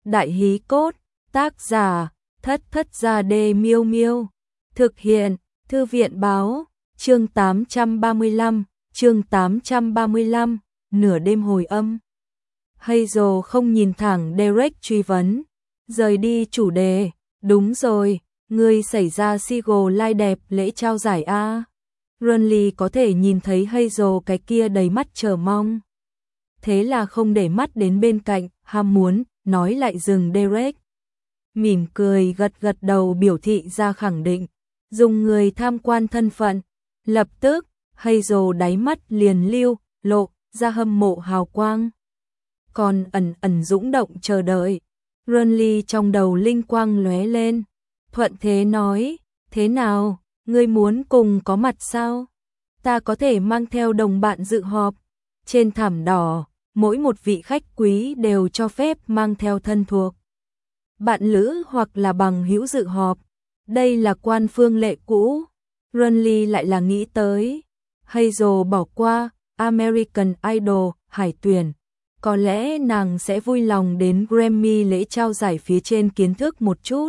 Đại hí cốt, tác giả, Thất Thất Gia Đê Miêu Miêu. Thực hiện, Thư viện báo, chương 835, nửa đêm hồi âm. Hazel không nhìn thẳng Derek truy vấn, rời đi chủ đề, đúng rồi, ngươi xảy ra Seagull lai đẹp lễ trao giải A. Ronly có thể nhìn thấy Hazel cái kia đầy mắt chờ mong. Thế là không để mắt đến bên cạnh, ham muốn, nói lại dừng Derek. Mỉm cười gật gật đầu biểu thị ra khẳng định, dùng người tham quan thân phận. Lập tức, Hazel đáy mắt liền lộ ra hâm mộ hào quang. Còn ẩn dũng động chờ đợi. Ronly trong đầu linh quang lóe lên. Thuận thế nói, thế nào, ngươi muốn cùng có mặt sao? Ta có thể mang theo đồng bạn dự họp. Trên thảm đỏ, mỗi một vị khách quý đều cho phép mang theo thân thuộc. Bạn lữ hoặc là bằng hữu dự họp. Đây là quan phương lệ cũ. Ronly lại là nghĩ tới. Hazel bỏ qua American Idol hải tuyển. Có lẽ nàng sẽ vui lòng đến Grammy lễ trao giải phía trên kiến thức một chút.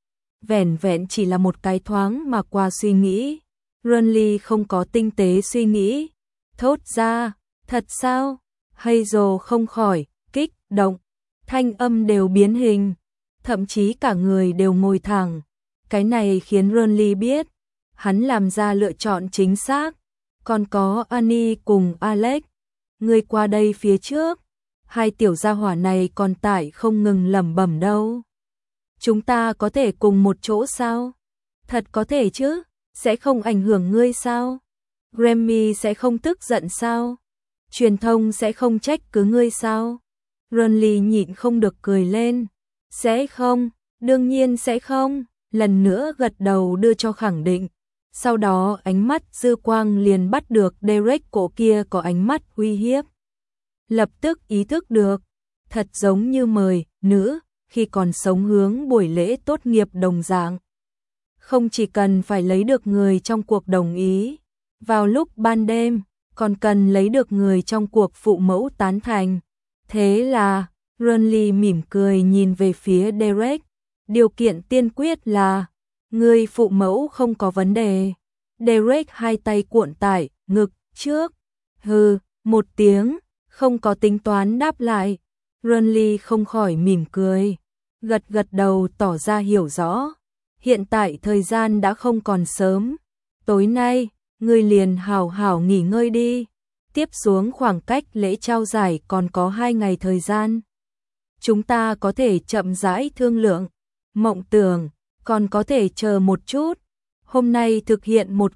Vẻn vẹn chỉ là một cái thoáng mà qua suy nghĩ. Ronly không có tinh tế suy nghĩ. Thốt ra, thật sao? Hazel không khỏi, kích động. Thanh âm đều biến hình. Thậm chí cả người đều ngồi thẳng. Cái này khiến Ronly biết. Hắn làm ra lựa chọn chính xác. Còn có Annie cùng Alex. Người qua đây phía trước. Hai tiểu gia hỏa này còn tải không ngừng lẩm bẩm đâu. Chúng ta có thể cùng một chỗ sao? Thật có thể chứ? Sẽ không ảnh hưởng ngươi sao? Grammy sẽ không tức giận sao? Truyền thông sẽ không trách cứ ngươi sao? Ronly nhịn không được cười lên. Sẽ không, đương nhiên sẽ không. Lần nữa gật đầu đưa cho khẳng định. Sau đó ánh mắt dư quang liền bắt được Derek cổ kia có ánh mắt uy hiếp. Lập tức ý thức được, thật giống như mời nữ khi còn sống hướng buổi lễ tốt nghiệp đồng dạng. Không chỉ cần phải lấy được người trong cuộc đồng ý, vào lúc ban đêm, còn cần lấy được người trong cuộc phụ mẫu tán thành. Thế là, Ronly mỉm cười nhìn về phía Derek, điều kiện tiên quyết là, người phụ mẫu không có vấn đề. Derek hai tay cuộn tại ngực trước, hừ, một tiếng, không có tính toán đáp lại. Ronly không khỏi mỉm cười, gật gật đầu tỏ ra hiểu rõ. Hiện tại thời gian đã không còn sớm. Tối nay, ngươi liền hào hào nghỉ ngơi đi. Tiếp xuống khoảng cách lễ trao giải còn có 2 ngày thời gian. Chúng ta có thể chậm rãi thương lượng. Mộng tưởng, còn có thể chờ một chút. Hôm nay thực hiện một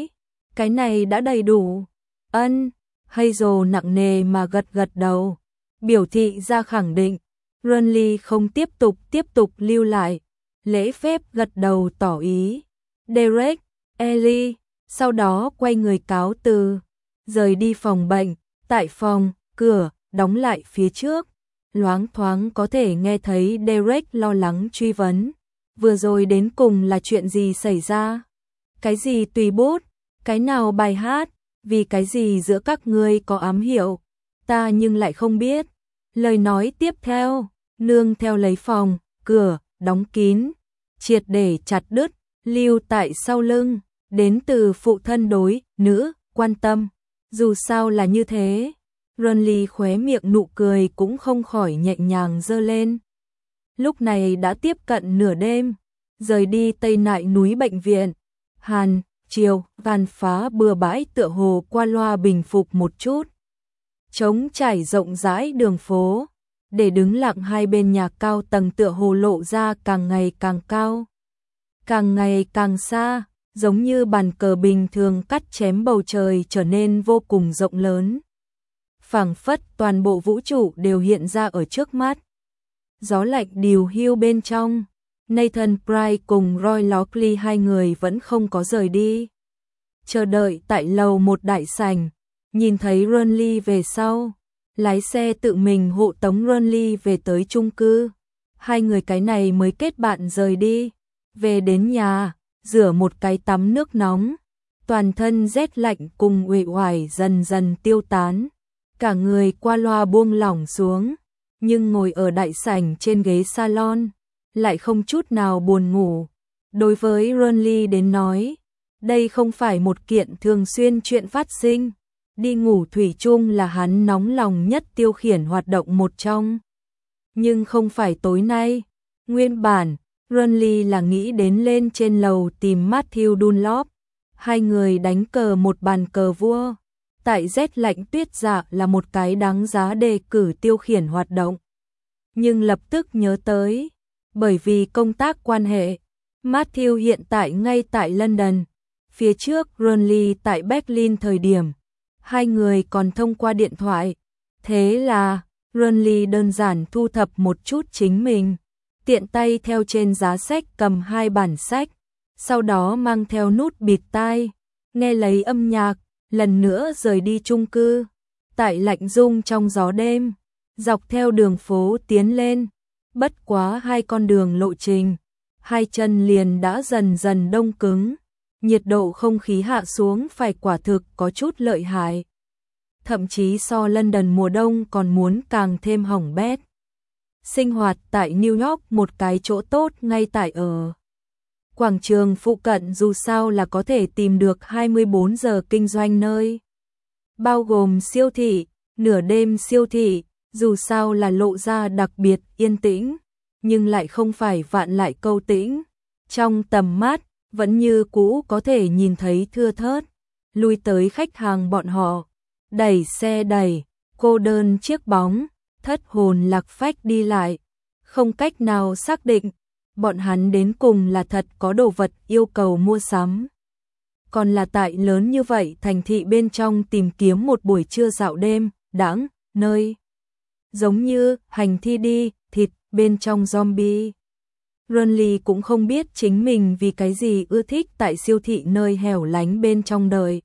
cái này đã đầy đủ. Ân, Hazel nặng nề mà gật gật đầu, biểu thị ra khẳng định. Ronly không tiếp tục lưu lại, lễ phép gật đầu tỏ ý. Derek, Ellie, sau đó quay người cáo từ, rời đi phòng bệnh. Tại phòng, cửa đóng lại phía trước, loáng thoáng có thể nghe thấy Derek lo lắng truy vấn. Vừa rồi đến cùng là chuyện gì xảy ra? Cái gì tùy bút? Cái nào bài hát? Vì cái gì giữa các ngươi có ám hiệu? Ta nhưng lại không biết. Lời nói tiếp theo, nương theo lấy phòng, cửa, đóng kín, triệt để chặt đứt, lưu tại sau lưng, đến từ phụ thân đối, nữ, quan tâm. Dù sao là như thế, Ronly khóe miệng nụ cười cũng không khỏi nhẹ nhàng dơ lên. Lúc này đã tiếp cận nửa đêm, rời đi Tây Nại núi bệnh viện. Chiều, tàn phá bừa bãi tựa hồ qua loa bình phục một chút. Trống trải rộng rãi đường phố, để đứng lặng hai bên nhà cao tầng tựa hồ lộ ra càng ngày càng cao. Càng ngày càng xa, giống như bàn cờ bình thường cắt chém bầu trời trở nên vô cùng rộng lớn. Phảng phất toàn bộ vũ trụ đều hiện ra ở trước mắt. Gió lạnh điều hiu bên trong. Nathan Pryce cùng Roy Lockley hai người vẫn không có rời đi. Chờ đợi tại lầu một đại sảnh, nhìn thấy Ronly về sau, lái xe tự mình hộ tống Ronly về tới chung cư. Hai người cái này mới kết bạn rời đi. Về đến nhà, rửa một cái tắm nước nóng, toàn thân rét lạnh cùng uể oải dần dần tiêu tán. Cả người qua loa buông lỏng xuống, nhưng ngồi ở đại sảnh trên ghế salon, lại không chút nào buồn ngủ. Đối với Ronly đến nói, đây không phải một kiện thường xuyên chuyện phát sinh. Đi ngủ thủy chung là hắn nóng lòng nhất tiêu khiển hoạt động một trong. Nhưng không phải tối nay. Nguyên bản, Ronly là nghĩ đến lên trên lầu tìm Matthew Dunlop. Hai người đánh cờ một bàn cờ vua. Tại rét lạnh tuyết dạ là một cái đáng giá đề cử tiêu khiển hoạt động. Nhưng lập tức nhớ tới, bởi vì công tác quan hệ, Matthew hiện tại ngay tại London. Phía trước Ronly tại Berlin thời điểm, hai người còn thông qua điện thoại. Thế là, Ronly đơn giản thu thập một chút chính mình, tiện tay theo trên giá sách cầm hai bản sách, sau đó mang theo nút bịt tai, nghe lấy âm nhạc, lần nữa rời đi chung cư. Tại lạnh rung trong gió đêm, dọc theo đường phố tiến lên, bất quá hai con đường lộ trình, hai chân liền đã dần dần đông cứng, nhiệt độ không khí hạ xuống phải quả thực có chút lợi hại. Thậm chí so London mùa đông còn muốn càng thêm hỏng bét. Sinh hoạt tại New York một cái chỗ tốt ngay tại ở quảng trường phụ cận dù sao là có thể tìm được 24 giờ kinh doanh nơi. Bao gồm siêu thị, nửa đêm siêu thị, dù sao là lộ ra đặc biệt yên tĩnh, nhưng lại không phải vạn lại câu tĩnh. Trong tầm mắt, vẫn như cũ có thể nhìn thấy thưa thớt, lui tới khách hàng bọn họ, đẩy xe đẩy, cô đơn chiếc bóng, thất hồn lạc phách đi lại, không cách nào xác định, bọn hắn đến cùng là thật có đồ vật yêu cầu mua sắm. Còn là tại lớn như vậy thành thị bên trong tìm kiếm một buổi trưa dạo đêm, đãng, nơi giống như hành thi đi, thịt, bên trong zombie. Ronly cũng không biết chính mình vì cái gì ưa thích tại siêu thị nơi hẻo lánh bên trong đời.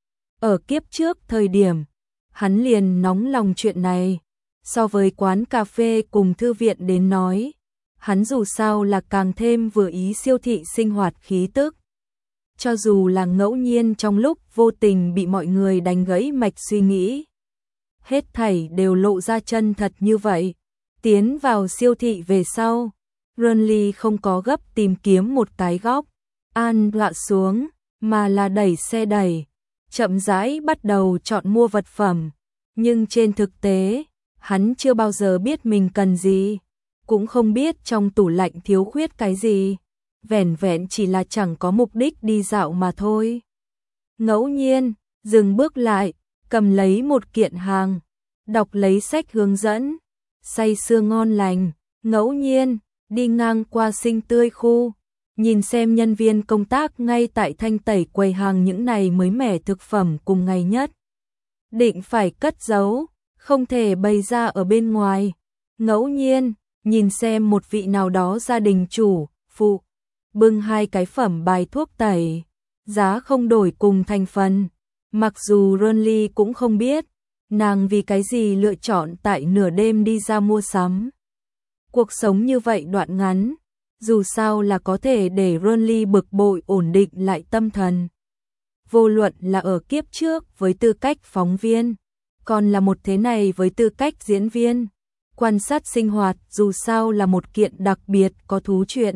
Ở kiếp trước thời điểm, hắn liền nóng lòng chuyện này. So với quán cà phê cùng thư viện đến nói, hắn dù sao là càng thêm vừa ý siêu thị sinh hoạt khí tức. Cho dù là ngẫu nhiên trong lúc vô tình bị mọi người đánh gãy mạch suy nghĩ, hết thảy đều lộ ra chân thật như vậy. Tiến vào siêu thị về sau, Ronly không có gấp tìm kiếm một cái góc, an lọa xuống, mà là đẩy xe đẩy, chậm rãi bắt đầu chọn mua vật phẩm. Nhưng trên thực tế, hắn chưa bao giờ biết mình cần gì, cũng không biết trong tủ lạnh thiếu khuyết cái gì, vẻn vẹn chỉ là chẳng có mục đích đi dạo mà thôi. Ngẫu nhiên, dừng bước lại, cầm lấy một kiện hàng, đọc lấy sách hướng dẫn, say sưa ngon lành, ngẫu nhiên, đi ngang qua Sinh Tươi khu, nhìn xem nhân viên công tác ngay tại thanh tẩy quầy hàng những này mới mẻ thực phẩm cùng ngày nhất. Định phải cất giấu, không thể bày ra ở bên ngoài. Ngẫu nhiên, nhìn xem một vị nào đó gia đình chủ, phụ, bưng hai cái phẩm bài thuốc tẩy, giá không đổi cùng thành phần. Mặc dù Ronly cũng không biết, nàng vì cái gì lựa chọn tại nửa đêm đi ra mua sắm. Cuộc sống như vậy đoạn ngắn, dù sao là có thể để Ronly bực bội ổn định lại tâm thần. Vô luận là ở kiếp trước với tư cách phóng viên, còn là một thế này với tư cách diễn viên. Quan sát sinh hoạt dù sao là một kiện đặc biệt có thú chuyện.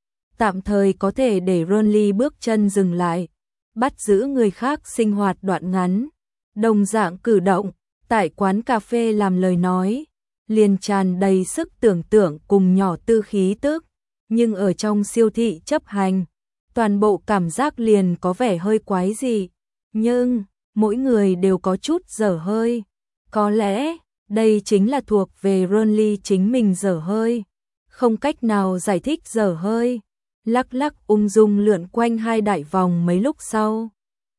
Tạm thời có thể để Ronly bước chân dừng lại, bắt giữ người khác sinh hoạt đoạn ngắn. Đồng dạng cử động, tại quán cà phê làm lời nói, liền tràn đầy sức tưởng tượng cùng nhỏ tư khí tức. Nhưng ở trong siêu thị chấp hành, toàn bộ cảm giác liền có vẻ hơi quái dị. Nhưng, mỗi người đều có chút dở hơi. Có lẽ, đây chính là thuộc về Ronly chính mình dở hơi. Không cách nào giải thích dở hơi. Lắc lắc ung dung lượn quanh hai đại vòng mấy lúc sau.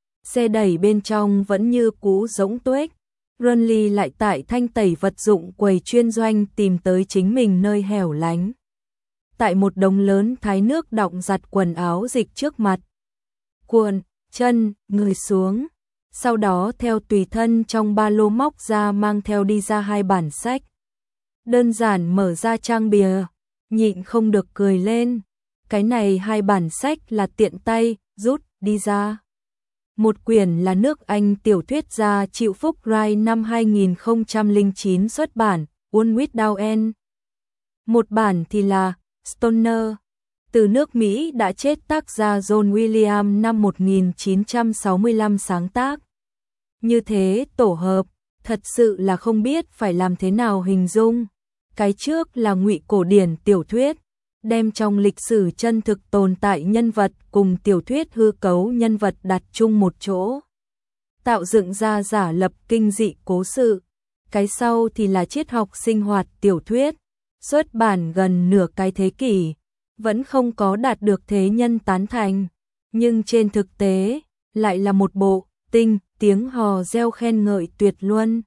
Xe đẩy bên trong vẫn như cũ rỗng tuếch. Ronly lại tại thanh tẩy vật dụng quầy chuyên doanh tìm tới chính mình nơi hẻo lánh. Tại một đống lớn thái nước đọng giặt quần áo dịch trước mặt. Cuộn, chân, người xuống. Sau đó theo tùy thân trong ba lô móc ra mang theo đi ra hai bản sách. Đơn giản mở ra trang bìa, nhịn không được cười lên. Cái này hai bản sách là tiện tay, rút, đi ra. Một quyển là nước Anh tiểu thuyết gia Chịu Phúc Wright năm 2009 xuất bản, One Without End. Một bản thì là Stoner, từ nước Mỹ đã chết, tác giả John Williams năm 1965 sáng tác. Như thế tổ hợp, thật sự là không biết phải làm thế nào hình dung. Cái trước là ngụy cổ điển tiểu thuyết, đem trong lịch sử chân thực tồn tại nhân vật cùng tiểu thuyết hư cấu nhân vật đặt chung một chỗ, tạo dựng ra giả lập kinh dị cố sự. Cái sau thì là triết học sinh hoạt tiểu thuyết, xuất bản gần nửa cái thế kỷ, vẫn không có đạt được thế nhân tán thành, nhưng trên thực tế lại là một bộ tiếng hò reo khen ngợi tuyệt luân.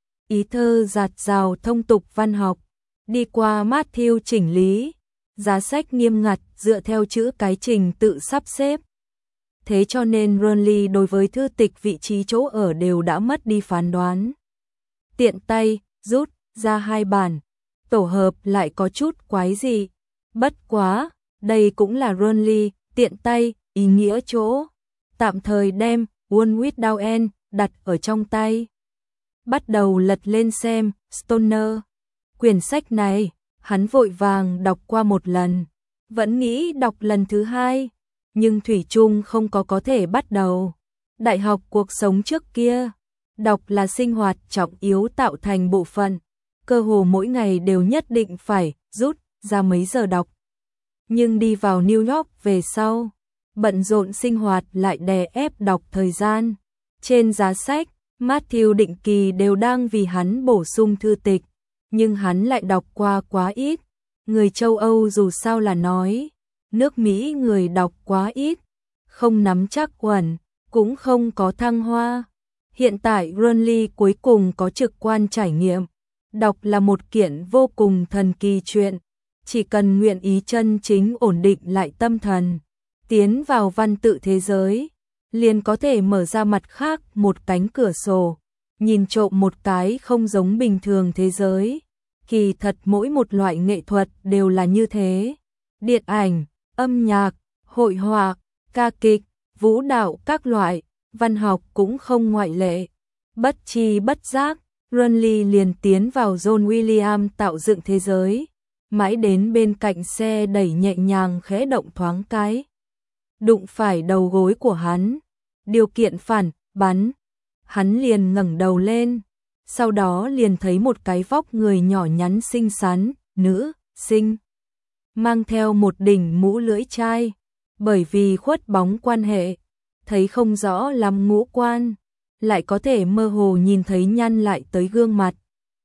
Ý thơ dạt dào thông tục văn học, đi qua Matthew chỉnh lý, giá sách nghiêm ngặt dựa theo chữ cái trình tự sắp xếp. Thế cho nên Rowling đối với thư tịch vị trí chỗ ở đều đã mất đi phán đoán. Tiện tay rút ra 2 bản, tổ hợp lại có chút quái dị. Bất quá, đây cũng là Rowling tiện tay, ý nghĩa chỗ tạm thời đem One Without End đặt ở trong tay. Bắt đầu lật lên xem Stoner. Quyển sách này, hắn vội vàng đọc qua một lần, vẫn nghĩ đọc lần thứ 2, nhưng thủy chung không có thể bắt đầu. Đại học cuộc sống trước kia, đọc là sinh hoạt trọng yếu tạo thành bộ phận, cơ hồ mỗi ngày đều nhất định phải rút ra mấy giờ đọc. Nhưng đi vào New York về sau, bận rộn sinh hoạt lại đè ép đọc thời gian. Trên giá sách, Matthew định kỳ đều đang vì hắn bổ sung thư tịch, nhưng hắn lại đọc qua quá ít. Người châu Âu dù sao là nói, nước Mỹ người đọc quá ít, không nắm chắc quẩn, cũng không có thăng hoa. Hiện tại Rowling cuối cùng có trực quan trải nghiệm, đọc là một kiện vô cùng thần kỳ chuyện, chỉ cần nguyện ý chân chính ổn định lại tâm thần, tiến vào văn tự thế giới, liền có thể mở ra mặt khác một cánh cửa sổ, nhìn trộm một cái không giống bình thường thế giới. Kỳ thật mỗi một loại nghệ thuật đều là như thế. Điện ảnh, âm nhạc, hội họa, ca kịch, vũ đạo các loại, văn học cũng không ngoại lệ. Bất tri bất giác, Rowling liền tiến vào John Williams tạo dựng thế giới, mãi đến bên cạnh xe đẩy nhẹ nhàng khẽ động thoáng cái, đụng phải đầu gối của hắn. Điều kiện phản bắn, hắn liền ngẩng đầu lên, sau đó liền thấy một cái vóc người nhỏ nhắn xinh xắn, nữ sinh, mang theo một đỉnh mũ lưỡi chai, bởi vì khuất bóng quan hệ, thấy không rõ lắm ngũ quan, lại có thể mơ hồ nhìn thấy nhăn lại tới gương mặt.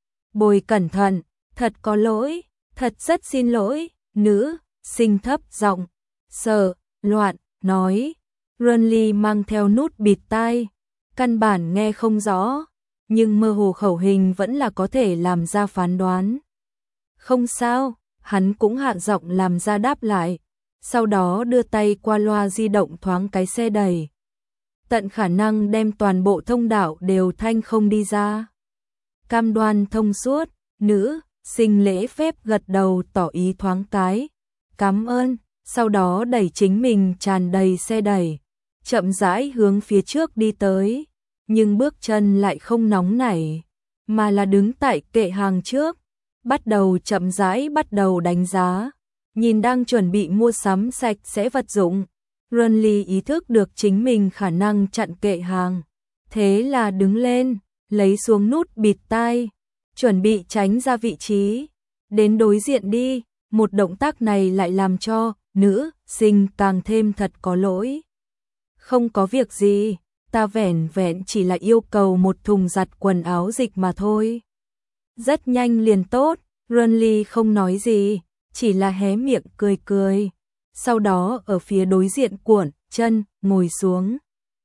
Bồi cẩn thận, thật có lỗi, thật rất xin lỗi, nữ sinh thấp giọng, sợ, loạn, nói. Rowling mang theo nút bịt tai, căn bản nghe không rõ, nhưng mơ hồ khẩu hình vẫn là có thể làm ra phán đoán. Không sao, hắn cũng hạ giọng làm ra đáp lại, sau đó đưa tay qua loa di động thoáng cái xe đẩy, tận khả năng đem toàn bộ thông đạo đều thanh không đi ra. Cam đoan thông suốt, nữ sinh lễ phép gật đầu tỏ ý thoáng cái, cảm ơn, sau đó đẩy chính mình tràn đầy xe đẩy, chậm rãi hướng phía trước đi tới, nhưng bước chân lại không nóng nảy, mà là đứng tại kệ hàng trước, bắt đầu chậm rãi bắt đầu đánh giá, nhìn đang chuẩn bị mua sắm sạch sẽ vật dụng. Rowling ý thức được chính mình khả năng chặn kệ hàng, thế là đứng lên, lấy xuống nút bịt tai, chuẩn bị tránh ra vị trí, đến đối diện đi. Một động tác này lại làm cho nữ sinh càng thêm thật có lỗi. Không có việc gì, ta vẻn vẹn chỉ là yêu cầu một thùng giặt quần áo dịch mà thôi. Rất nhanh liền tốt. Rowling không nói gì, chỉ là hé miệng cười cười. Sau đó ở phía đối diện cuộn chân, ngồi xuống.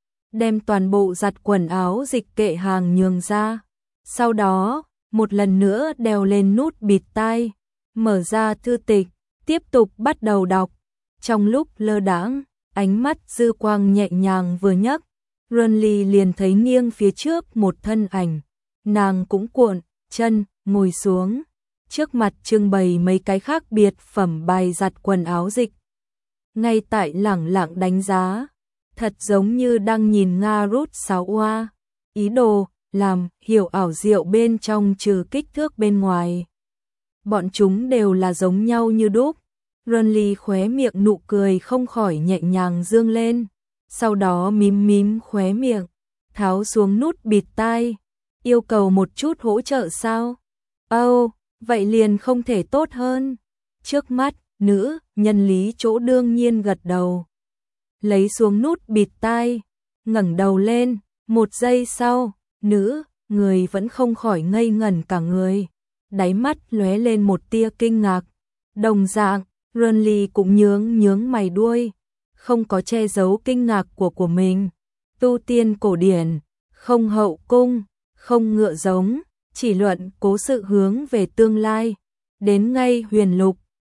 Đem toàn bộ giặt quần áo dịch kệ hàng nhường ra. Sau đó, một lần nữa đeo lên nút bịt tai, mở ra thư tịch, tiếp tục bắt đầu đọc. Trong lúc lơ đãng, ánh mắt dư quang nhẹ nhàng vừa nhấc, Rowling liền thấy nghiêng phía trước một thân ảnh. Nàng cũng cuộn chân, ngồi xuống. Trước mặt trưng bày mấy cái khác biệt phẩm bài giặt quần áo dịch. Ngay tại lẳng lặng đánh giá, thật giống như đang nhìn Nga Rút 6 oa. Ý đồ làm hiểu ảo diệu bên trong trừ kích thước bên ngoài. Bọn chúng đều là giống nhau như đúc. Renly khóe miệng nụ cười không khỏi nhẹ nhàng dương lên, sau đó mím mím khóe miệng, tháo xuống nút bịt tai, yêu cầu một chút hỗ trợ sao? Vậy liền không thể tốt hơn. Trước mắt, nữ nhân lý chỗ đương nhiên gật đầu. Lấy xuống nút bịt tai, ngẩng đầu lên, một giây sau, nữ người vẫn không khỏi ngây ngẩn cả người, đáy mắt lóe lên một tia kinh ngạc. Đồng dạng, Renly cũng nhướng mày đuôi, không có che giấu kinh ngạc của mình. Tu tiên cổ điển, không hậu cung, không ngựa giống, chỉ luận cố sự hướng về tương lai. Đến ngay huyền lục,